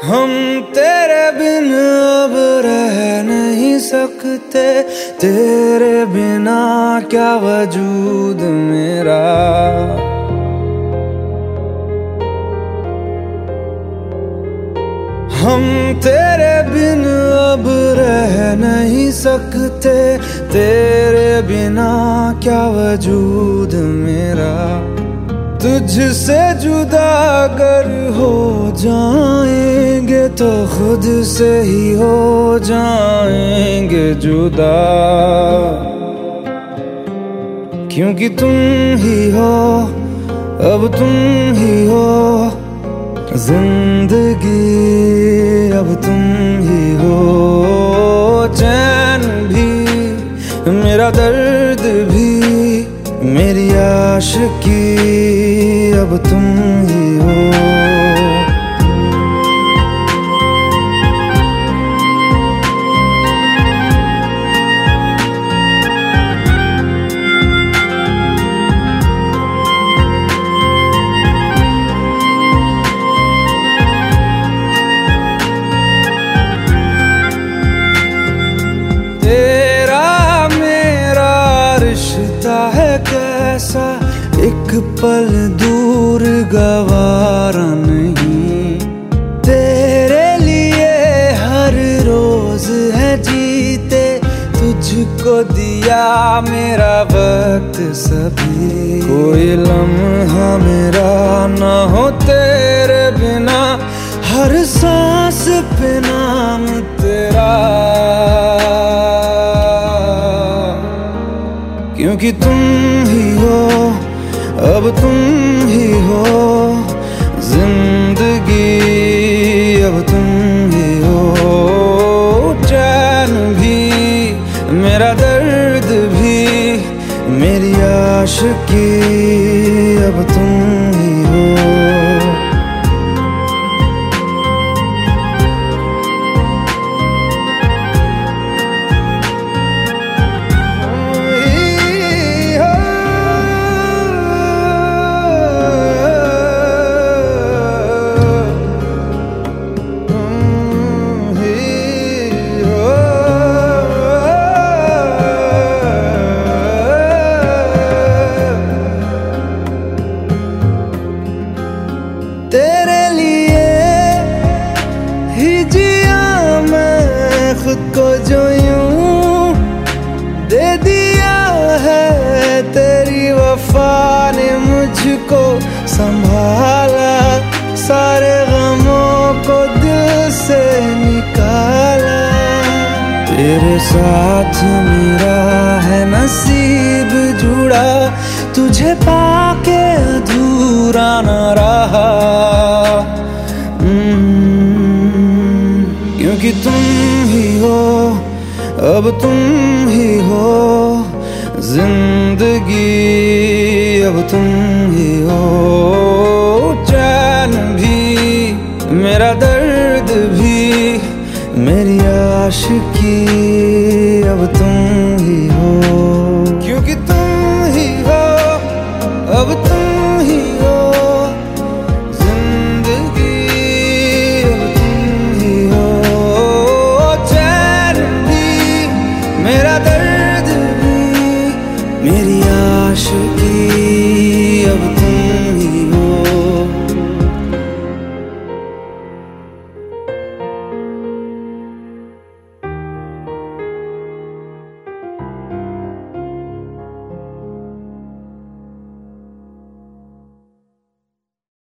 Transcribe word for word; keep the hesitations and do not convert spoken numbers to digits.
हम तेरे बिन अब रह नहीं सकते, तेरे बिना क्या वजूद मेरा। हम तेरे बिन अब रह नहीं सकते, तेरे बिना क्या वजूद मेरा। तुझसे जुदा अगर हो जाएंगे तो खुद से ही हो जाएंगे जुदा, क्योंकि तुम ही हो, अब तुम ही हो जिंदगी, अब तुम ही हो। चैन भी मेरा दर्द भी मेरी आशिकी, अब तुम ही हो। कैसा एक पल दूर गवारा नहीं, तेरे लिए हर रोज है जीते, तुझको दिया मेरा वक्त सभी। कोई लम्हा मेरा ना हो तेरे बिना, हर सांस पे नाम तेरा, क्योंकि तुम ही हो, अब तुम ही हो जिंदगी, अब तुम ही हो। चैन भी मेरा दर्द भी मेरी आशिकी, अब तुम ही हो। तेरे लिए ही जिया मैं खुद को, जो यूं दे दिया है तेरी वफा ने मुझको संभाला, सारे गमों को दिल से निकाला। तेरे साथ मेरा है नसीब जुड़ा, तुझे पाके अधूरा न रहा, क्योंकि तुम ही हो, अब तुम ही हो जिंदगी, अब तुम ही हो। चैन भी मेरा दर्द भी मेरी आशिकी, अब तुम ही हो, क्योंकि तुम ही हो, अब तुम ही हो जिंदगी, अब तुम ही हो। चैन भी मेरा दर्द भी मेरी आशिकी।